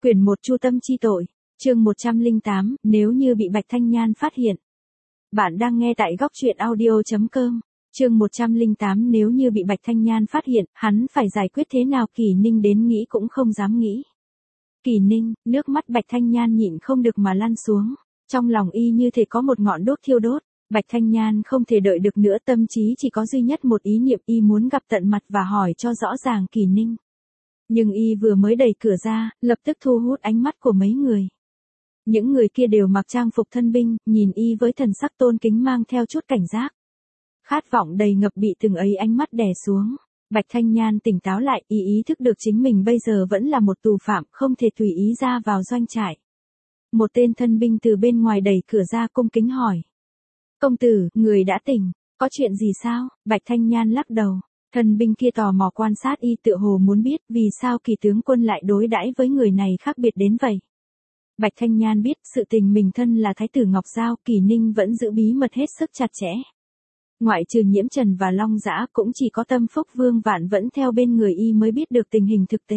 Quyển 1 Chu tâm chi tội, chương 108, nếu như bị Bạch Thanh Nhan phát hiện. Bạn đang nghe tại góc truyện audio.com, chương 108 nếu như bị Bạch Thanh Nhan phát hiện, hắn phải giải quyết thế nào Kỳ Ninh đến nghĩ cũng không dám nghĩ. Kỳ Ninh, nước mắt Bạch Thanh Nhan nhịn không được mà lăn xuống, trong lòng y như thể có một ngọn đốt thiêu đốt. Bạch Thanh Nhan không thể đợi được nữa, tâm trí chỉ có duy nhất một ý niệm, y muốn gặp tận mặt và hỏi cho rõ ràng Kỳ Ninh. Nhưng y vừa mới đẩy cửa ra, lập tức thu hút ánh mắt của mấy người. Những người kia đều mặc trang phục thân binh, nhìn y với thần sắc tôn kính mang theo chút cảnh giác. Khát vọng đầy ngập bị từng ấy ánh mắt đè xuống. Bạch Thanh Nhan tỉnh táo lại, ý thức được chính mình bây giờ vẫn là một tù phạm, không thể tùy ý ra vào doanh trại. Một tên thân binh từ bên ngoài đẩy cửa ra cung kính hỏi. Công tử, người đã tỉnh, có chuyện gì sao? Bạch Thanh Nhan lắc đầu. Thân binh kia tò mò quan sát y, tựa hồ muốn biết vì sao Kỳ tướng quân lại đối đãi với người này khác biệt đến vậy. Bạch Thanh Nhan biết sự tình mình thân là Thái tử Ngọc Giao, Kỳ Ninh vẫn giữ bí mật hết sức chặt chẽ. Ngoại trừ Nhiễm Trần và Long Dã, cũng chỉ có Tâm Phúc Vương Vạn vẫn theo bên người y mới biết được tình hình thực tế.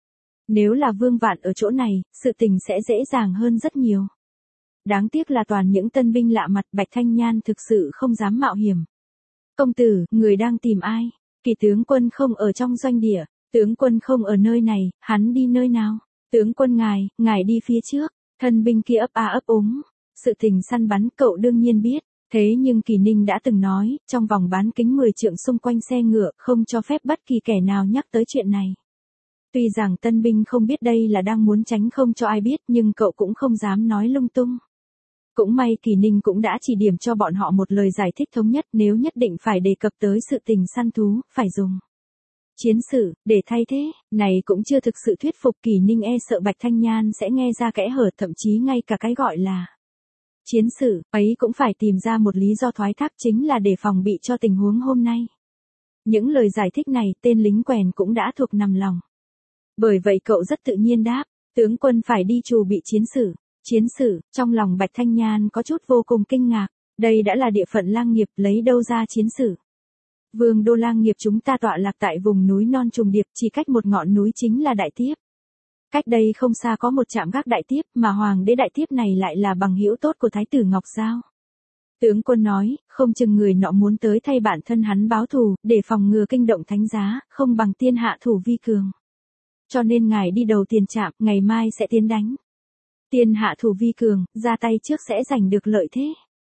Nếu là Vương Vạn ở chỗ này, sự tình sẽ dễ dàng hơn rất nhiều. Đáng tiếc là toàn những tân binh lạ mặt, Bạch Thanh Nhan thực sự không dám mạo hiểm. Công tử, người đang tìm ai? Kỳ tướng quân không ở trong doanh địa, tướng quân không ở nơi này, hắn đi nơi nào? Tướng quân ngài đi phía trước. Thân binh kia ấp a ấp úng. Sự tình săn bắn cậu đương nhiên biết, thế nhưng Kỳ Ninh đã từng nói, trong vòng bán kính 10 trượng xung quanh xe ngựa, không cho phép bất kỳ kẻ nào nhắc tới chuyện này. Tuy rằng tân binh không biết đây là đang muốn tránh không cho ai biết, nhưng cậu cũng không dám nói lung tung. Cũng may Kỳ Ninh cũng đã chỉ điểm cho bọn họ một lời giải thích thống nhất, nếu nhất định phải đề cập tới sự tình săn thú, phải dùng chiến sự, để thay thế, này cũng chưa thực sự thuyết phục. Kỳ Ninh e sợ Bạch Thanh Nhan sẽ nghe ra kẽ hở, thậm chí ngay cả cái gọi là chiến sự, ấy cũng phải tìm ra một lý do thoái thác, chính là để phòng bị cho tình huống hôm nay. Những lời giải thích này, tên lính quèn cũng đã thuộc nằm lòng. Bởi vậy cậu rất tự nhiên đáp, tướng quân phải đi trù bị chiến sự. Chiến sự, trong lòng Bạch Thanh Nhan có chút vô cùng kinh ngạc, đây đã là địa phận Lang Nghiệp, lấy đâu ra chiến sự. Vương đô Lang Nghiệp chúng ta tọa lạc tại vùng núi non trùng điệp, chỉ cách một ngọn núi chính là Đại Tiếp. Cách đây không xa có một trạm gác Đại Tiếp, mà hoàng đế Đại Tiếp này lại là bằng hữu tốt của Thái tử Ngọc Giao. Tướng quân nói, không chừng người nọ muốn tới thay bản thân hắn báo thù, để phòng ngừa kinh động thánh giá, không bằng tiên hạ thủ vi cường. Cho nên ngài đi đầu tiền trạm, ngày mai sẽ tiến đánh. Tiên hạ thủ vi cường, ra tay trước sẽ giành được lợi thế.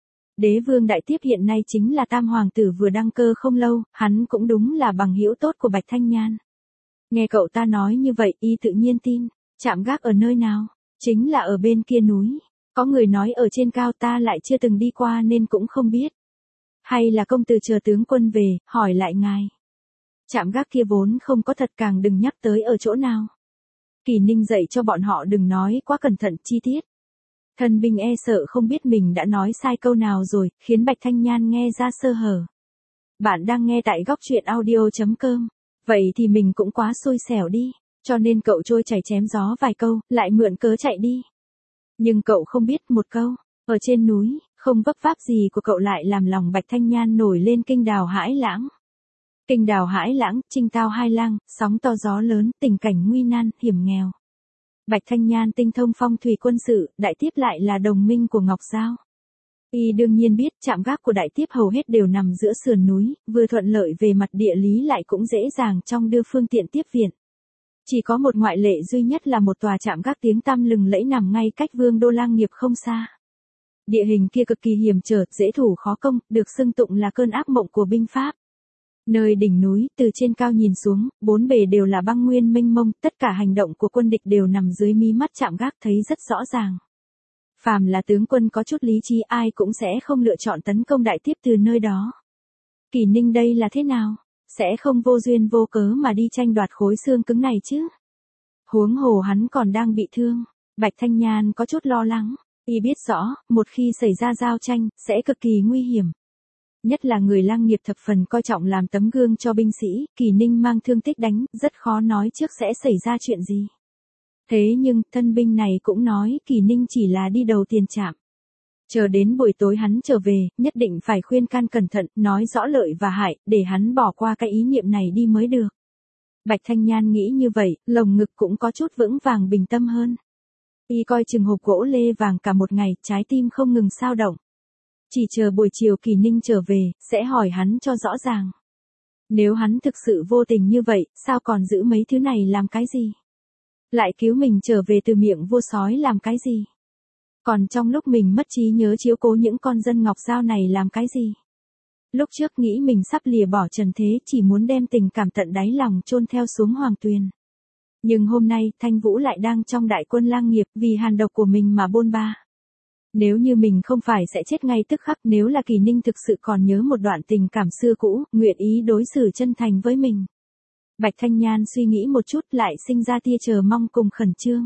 Đế vương Đại Tiếp hiện nay chính là tam hoàng tử vừa đăng cơ không lâu, hắn cũng đúng là bằng hữu tốt của Bạch Thanh Nhan. Nghe cậu ta nói như vậy, y tự nhiên tin. Trạm gác ở nơi nào? Chính là ở bên kia núi. Có người nói ở trên cao, ta lại chưa từng đi qua nên cũng không biết. Hay là công tử chờ tướng quân về, hỏi lại ngài. Trạm gác kia vốn không có thật, càng đừng nhắc tới ở chỗ nào. Kỳ Ninh dạy cho bọn họ đừng nói quá cẩn thận chi tiết. Thân binh e sợ không biết mình đã nói sai câu nào rồi, khiến Bạch Thanh Nhan nghe ra sơ hở. Bạn đang nghe tại góc truyện audio.com. Vậy thì mình cũng quá xui xẻo đi, cho nên cậu trôi chảy chém gió vài câu, lại mượn cớ chạy đi. Nhưng cậu không biết một câu, ở trên núi, không vấp váp gì của cậu lại làm lòng Bạch Thanh Nhan nổi lên kinh đào hãi lãng. Kinh đào hãi lãng, trinh tao hai lang, sóng to gió lớn, tình cảnh nguy nan, hiểm nghèo. Bạch Thanh Nhan tinh thông phong thủy quân sự, Đại Tiếp lại là đồng minh của Ngọc Giao. Y đương nhiên biết trạm gác của Đại Tiếp hầu hết đều nằm giữa sườn núi, vừa thuận lợi về mặt địa lý lại cũng dễ dàng trong đưa phương tiện tiếp viện. Chỉ có một ngoại lệ duy nhất là một tòa trạm gác tiếng tăm lừng lẫy nằm ngay cách Vương đô Lang Nghiệp không xa. Địa hình kia cực kỳ hiểm trở, dễ thủ khó công, được xưng tụng là cơn ác mộng của binh pháp. Nơi đỉnh núi, từ trên cao nhìn xuống, bốn bề đều là băng nguyên mênh mông, tất cả hành động của quân địch đều nằm dưới mí mắt trạm gác thấy rất rõ ràng. Phàm là tướng quân có chút lý trí, ai cũng sẽ không lựa chọn tấn công Đại Tiếp từ nơi đó. Kỳ Ninh đây là thế nào? Sẽ không vô duyên vô cớ mà đi tranh đoạt khối xương cứng này chứ? Huống hồ hắn còn đang bị thương. Bạch Thanh Nhan có chút lo lắng. Y biết rõ, một khi xảy ra giao tranh, sẽ cực kỳ nguy hiểm. Nhất là người Lang Nghiệp thập phần coi trọng làm tấm gương cho binh sĩ, Kỳ Ninh mang thương tích đánh, rất khó nói trước sẽ xảy ra chuyện gì. Thế nhưng, thân binh này cũng nói Kỳ Ninh chỉ là đi đầu tiền trạm. Chờ đến buổi tối hắn trở về, nhất định phải khuyên can cẩn thận, nói rõ lợi và hại, để hắn bỏ qua cái ý niệm này đi mới được. Bạch Thanh Nhan nghĩ như vậy, lồng ngực cũng có chút vững vàng bình tâm hơn. Y coi chừng hộp gỗ lê vàng cả một ngày, trái tim không ngừng xao động. Chỉ chờ buổi chiều Kỳ Ninh trở về, sẽ hỏi hắn cho rõ ràng. Nếu hắn thực sự vô tình như vậy, sao còn giữ mấy thứ này làm cái gì? Lại cứu mình trở về từ miệng vua sói làm cái gì? Còn trong lúc mình mất trí nhớ chiếu cố những con dân Ngọc Giao này làm cái gì? Lúc trước nghĩ mình sắp lìa bỏ trần thế, chỉ muốn đem tình cảm tận đáy lòng chôn theo xuống hoàng tuyền. Nhưng hôm nay, Thanh Vũ lại đang trong đại quân lang nghiệp, vì hàn độc của mình mà bôn ba. Nếu như mình không phải sẽ chết ngay tức khắc, nếu là Kỳ Ninh thực sự còn nhớ một đoạn tình cảm xưa cũ, nguyện ý đối xử chân thành với mình. Bạch Thanh Nhan suy nghĩ một chút, lại sinh ra tia chờ mong cùng khẩn trương.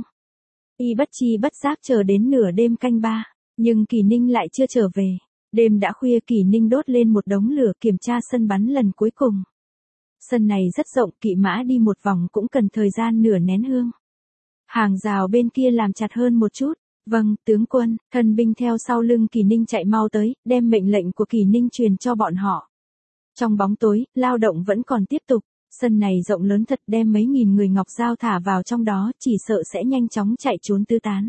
Y bất chi bất giác chờ đến nửa đêm canh 3, nhưng Kỳ Ninh lại chưa trở về. Đêm đã khuya, Kỳ Ninh đốt lên một đống lửa kiểm tra sân bắn lần cuối cùng. Sân này rất rộng, kỵ mã đi một vòng cũng cần thời gian nửa nén hương. Hàng rào bên kia làm chặt hơn một chút. Vâng, tướng quân, thân binh theo sau lưng Kỳ Ninh chạy mau tới, đem mệnh lệnh của Kỳ Ninh truyền cho bọn họ. Trong bóng tối, lao động vẫn còn tiếp tục, sân này rộng lớn thật, đem mấy nghìn người Ngọc Giao thả vào trong đó, chỉ sợ sẽ nhanh chóng chạy trốn tứ tán.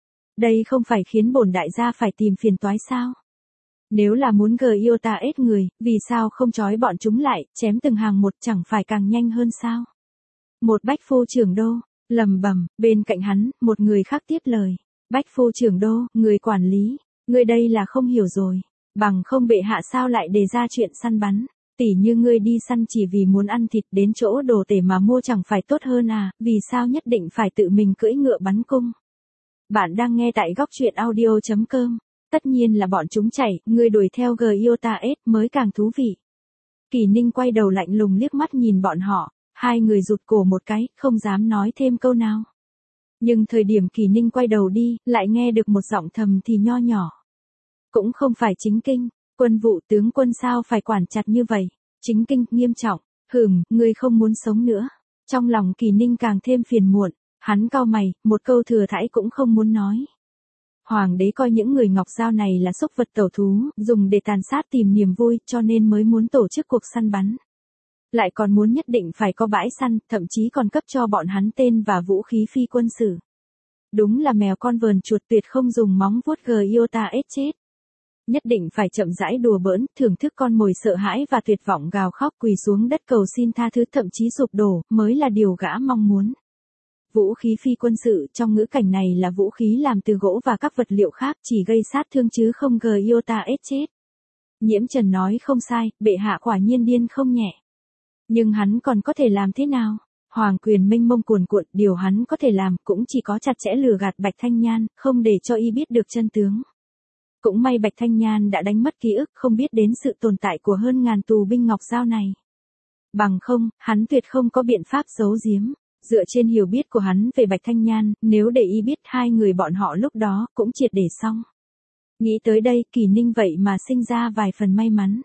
Đây không phải khiến bổn đại gia phải tìm phiền toái sao? Nếu là muốn yêu ta ết người, vì sao không trói bọn chúng lại, chém từng hàng một, chẳng phải càng nhanh hơn sao? Một bách phu trưởng đô, lầm bầm, bên cạnh hắn, một người khác tiếp lời. Bách phu trưởng đô, người quản lý, người đây là không hiểu rồi. Bằng không bệ hạ sao lại đề ra chuyện săn bắn. Tỉ như ngươi đi săn chỉ vì muốn ăn thịt, đến chỗ đồ tể mà mua chẳng phải tốt hơn à, vì sao nhất định phải tự mình cưỡi ngựa bắn cung. Bạn đang nghe tại góc truyện audio.com. Tất nhiên là bọn chúng chạy, ngươi đuổi theo Giota S mới càng thú vị. Kỳ Ninh quay đầu lạnh lùng liếc mắt nhìn bọn họ, hai người rụt cổ một cái, không dám nói thêm câu nào. Nhưng thời điểm Kỳ Ninh quay đầu đi, lại nghe được một giọng thầm thì nho nhỏ. Cũng không phải Chính Kinh, quân vụ tướng quân sao phải quản chặt như vậy. Chính Kinh, nghiêm trọng, ngươi không muốn sống nữa. Trong lòng Kỳ Ninh càng thêm phiền muộn, hắn cau mày, một câu thừa thãi cũng không muốn nói. Hoàng đế coi những người Ngọc Giao này là súc vật tẩu thú, dùng để tàn sát tìm niềm vui, cho nên mới muốn tổ chức cuộc săn bắn. Lại còn muốn nhất định phải có bãi săn, thậm chí còn cấp cho bọn hắn tên và vũ khí phi quân sự. Đúng là mèo con vờn chuột, tuyệt không dùng móng vuốt Giota S chết. Nhất định phải chậm rãi đùa bỡn, thưởng thức con mồi sợ hãi và tuyệt vọng gào khóc quỳ xuống đất cầu xin tha thứ, thậm chí sụp đổ, mới là điều gã mong muốn. Vũ khí phi quân sự trong ngữ cảnh này là vũ khí làm từ gỗ và các vật liệu khác, chỉ gây sát thương chứ không Giota S chết. Nhiễm Trần nói không sai, bệ hạ quả nhiên điên không nhẹ. Nhưng hắn còn có thể làm thế nào? Hoàng quyền mênh mông cuồn cuộn, điều hắn có thể làm cũng chỉ có chặt chẽ lừa gạt Bạch Thanh Nhan, không để cho y biết được chân tướng. Cũng may Bạch Thanh Nhan đã đánh mất ký ức, không biết đến sự tồn tại của hơn ngàn tù binh Ngọc Giao này. Bằng không, hắn tuyệt không có biện pháp giấu giếm. Dựa trên hiểu biết của hắn về Bạch Thanh Nhan, nếu để y biết hai người bọn họ lúc đó cũng triệt để xong. Nghĩ tới đây, Kỳ Ninh vậy mà sinh ra vài phần may mắn.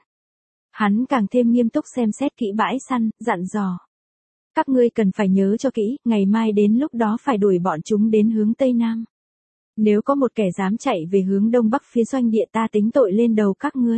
Hắn càng thêm nghiêm túc xem xét kỹ bãi săn, dặn dò. Các ngươi cần phải nhớ cho kỹ, ngày mai đến lúc đó phải đuổi bọn chúng đến hướng Tây Nam. Nếu có một kẻ dám chạy về hướng Đông Bắc phía doanh địa, ta tính tội lên đầu các ngươi.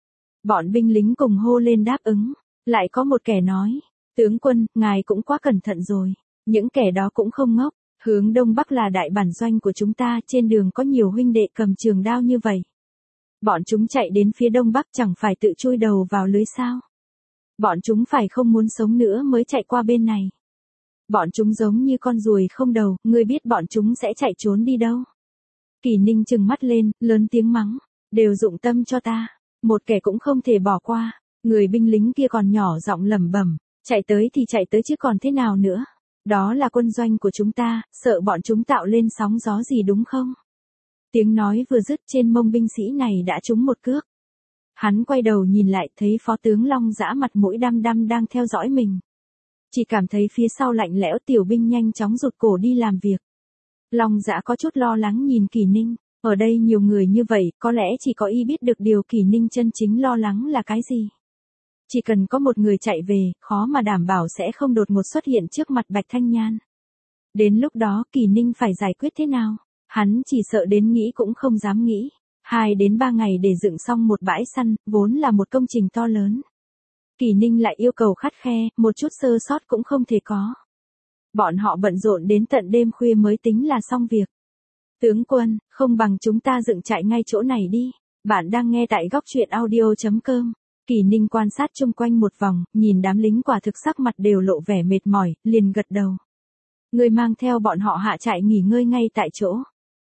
Bọn binh lính cùng hô lên đáp ứng. Lại có một kẻ nói, tướng quân, ngài cũng quá cẩn thận rồi. Những kẻ đó cũng không ngốc. Hướng Đông Bắc là đại bản doanh của chúng ta, trên đường có nhiều huynh đệ cầm trường đao như vậy. Bọn chúng chạy đến phía Đông Bắc chẳng phải tự chui đầu vào lưới sao? Bọn chúng phải không muốn sống nữa mới chạy qua bên này. Bọn chúng giống như con ruồi không đầu, ngươi biết bọn chúng sẽ chạy trốn đi đâu. Kỳ Ninh trừng mắt lên, lớn tiếng mắng, đều dụng tâm cho ta, một kẻ cũng không thể bỏ qua. Người binh lính kia còn nhỏ giọng lẩm bẩm, chạy tới thì chạy tới chứ còn thế nào nữa. Đó là quân doanh của chúng ta, sợ bọn chúng tạo lên sóng gió gì đúng không? Tiếng nói vừa dứt, trên mông binh sĩ này đã trúng một cước. Hắn quay đầu nhìn lại, thấy phó tướng Long Dã mặt mũi đăm đăm đang theo dõi mình. Chỉ cảm thấy phía sau lạnh lẽo, tiểu binh nhanh chóng rụt cổ đi làm việc. Long Dã có chút lo lắng nhìn Kỳ Ninh, ở đây nhiều người như vậy, có lẽ chỉ có y biết được điều Kỳ Ninh chân chính lo lắng là cái gì. Chỉ cần có một người chạy về, khó mà đảm bảo sẽ không đột ngột xuất hiện trước mặt Bạch Thanh Nhan. Đến lúc đó Kỳ Ninh phải giải quyết thế nào? Hắn chỉ sợ đến nghĩ cũng không dám nghĩ. 2 đến 3 ngày để dựng xong một bãi săn, vốn là một công trình to lớn. Kỳ Ninh lại yêu cầu khắt khe, một chút sơ sót cũng không thể có. Bọn họ bận rộn đến tận đêm khuya mới tính là xong việc. Tướng quân, không bằng chúng ta dựng trại ngay chỗ này đi. Bạn đang nghe tại góc truyện audio.com. Kỳ Ninh quan sát chung quanh một vòng, nhìn đám lính quả thực sắc mặt đều lộ vẻ mệt mỏi, liền gật đầu. Người mang theo bọn họ hạ trại nghỉ ngơi ngay tại chỗ.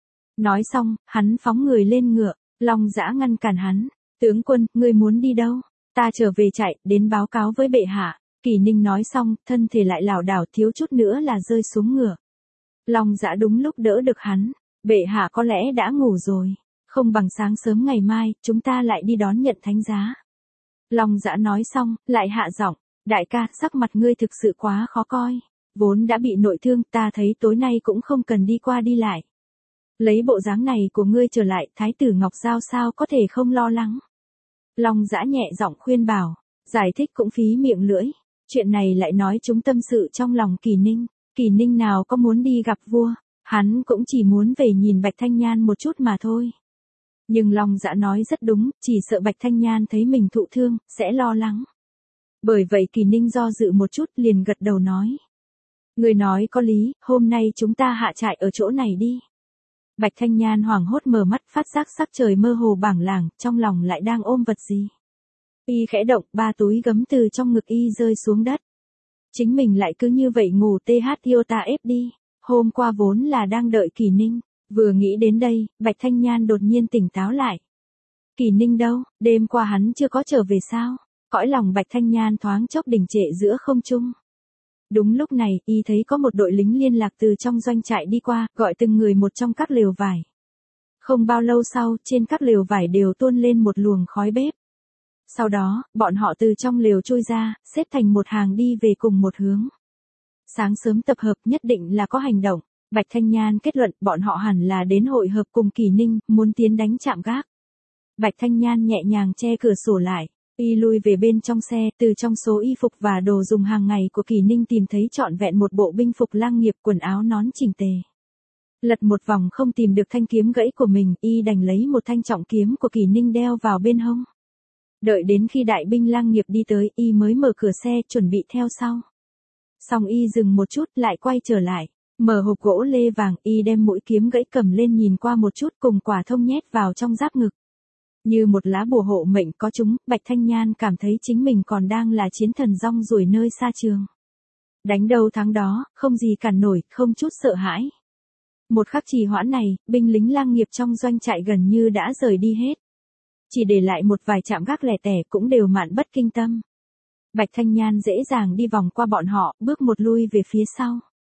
Nói xong, hắn phóng người lên ngựa, Long Dã ngăn cản hắn. Tướng quân, ngươi muốn đi đâu? Ta trở về trại, đến báo cáo với bệ hạ. Kỳ Ninh nói xong, thân thể lại lảo đảo thiếu chút nữa là rơi xuống ngựa. Long Dã đúng lúc đỡ được hắn. Bệ hạ có lẽ đã ngủ rồi. Không bằng sáng sớm ngày mai, chúng ta lại đi đón nhận thánh giá. Long Dã nói xong, lại hạ giọng. Đại ca, sắc mặt ngươi thực sự quá khó coi. Vốn đã bị nội thương, ta thấy tối nay cũng không cần đi qua đi lại. Lấy bộ dáng này của ngươi trở lại, Thái tử Ngọc Giao sao có thể không lo lắng. Long Dã nhẹ giọng khuyên bảo, giải thích cũng phí miệng lưỡi. Chuyện này lại nói chúng tâm sự trong lòng Kỳ Ninh. Kỳ Ninh nào có muốn đi gặp vua, hắn cũng chỉ muốn về nhìn Bạch Thanh Nhan một chút mà thôi. Nhưng Long Dã nói rất đúng, chỉ sợ Bạch Thanh Nhan thấy mình thụ thương, sẽ lo lắng. Bởi vậy Kỳ Ninh do dự một chút liền gật đầu nói. Người nói có lý, hôm nay chúng ta hạ trại ở chỗ này đi. Bạch Thanh Nhan hoảng hốt mở mắt phát giác sắc trời mơ hồ bảng làng, trong lòng lại đang ôm vật gì. Y khẽ động, 3 túi gấm từ trong ngực y rơi xuống đất. Chính mình lại cứ như vậy ngủ iota ép đi, hôm qua vốn là đang đợi Kỳ Ninh, vừa nghĩ đến đây, Bạch Thanh Nhan đột nhiên tỉnh táo lại. Kỳ Ninh đâu, đêm qua hắn chưa có trở về sao? Cõi lòng Bạch Thanh Nhan thoáng chốc đình trệ giữa không trung. Đúng lúc này, y thấy có một đội lính liên lạc từ trong doanh trại đi qua, gọi từng người một trong các lều vải. Không bao lâu sau, trên các lều vải đều tuôn lên một luồng khói bếp. Sau đó, bọn họ từ trong lều trôi ra, xếp thành một hàng đi về cùng một hướng. Sáng sớm tập hợp nhất định là có hành động. Bạch Thanh Nhan kết luận bọn họ hẳn là đến hội hợp cùng Kỳ Ninh, muốn tiến đánh chạm gác. Bạch Thanh Nhan nhẹ nhàng che cửa sổ lại. Y lui về bên trong xe, từ trong số y phục và đồ dùng hàng ngày của Kỳ Ninh tìm thấy trọn vẹn một bộ binh phục lang nghiệp, quần áo nón chỉnh tề. Lật một vòng không tìm được thanh kiếm gãy của mình, y đành lấy một thanh trọng kiếm của Kỳ Ninh đeo vào bên hông. Đợi đến khi đại binh lang nghiệp đi tới, y mới mở cửa xe chuẩn bị theo sau. Xong y dừng một chút lại quay trở lại, mở hộp gỗ lê vàng, y đem mũi kiếm gãy cầm lên nhìn qua một chút cùng quả thông nhét vào trong giáp ngực. Như một lá bùa hộ mệnh có chúng, Bạch Thanh Nhan cảm thấy chính mình còn đang là chiến thần rong ruổi nơi xa trường. Đánh đâu thắng đó, không gì cản nổi, không chút sợ hãi. Một khắc trì hoãn này, binh lính lang nghiệp trong doanh trại gần như đã rời đi hết. Chỉ để lại một vài trạm gác lẻ tẻ cũng đều mạn bất kinh tâm. Bạch Thanh Nhan dễ dàng đi vòng qua bọn họ, bước một lui về phía sau.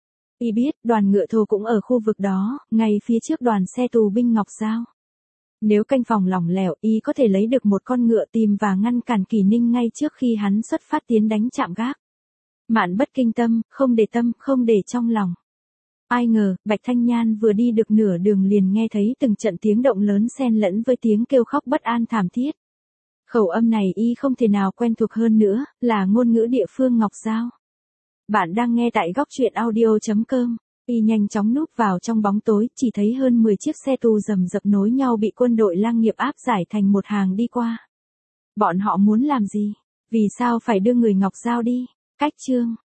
Y biết, đoàn ngựa thô cũng ở khu vực đó, ngay phía trước đoàn xe tù binh Ngọc Giao. Nếu canh phòng lỏng lẻo, y có thể lấy được một con ngựa tìm và ngăn cản Kỳ Ninh ngay trước khi hắn xuất phát tiến đánh chạm gác. Mạn bất kinh tâm, không để trong lòng. Ai ngờ, Bạch Thanh Nhan vừa đi được nửa đường liền nghe thấy từng trận tiếng động lớn xen lẫn với tiếng kêu khóc bất an thảm thiết. Khẩu âm này y không thể nào quen thuộc hơn nữa, là ngôn ngữ địa phương Ngọc Giao. Bạn đang nghe tại góc truyện audio.com. Y nhanh chóng núp vào trong bóng tối, chỉ thấy hơn 10 chiếc xe tù rầm rập nối nhau bị quân đội lang nghiệp áp giải thành một hàng đi qua. Bọn họ muốn làm gì? Vì sao phải đưa người Ngọc Giao đi? Cách chương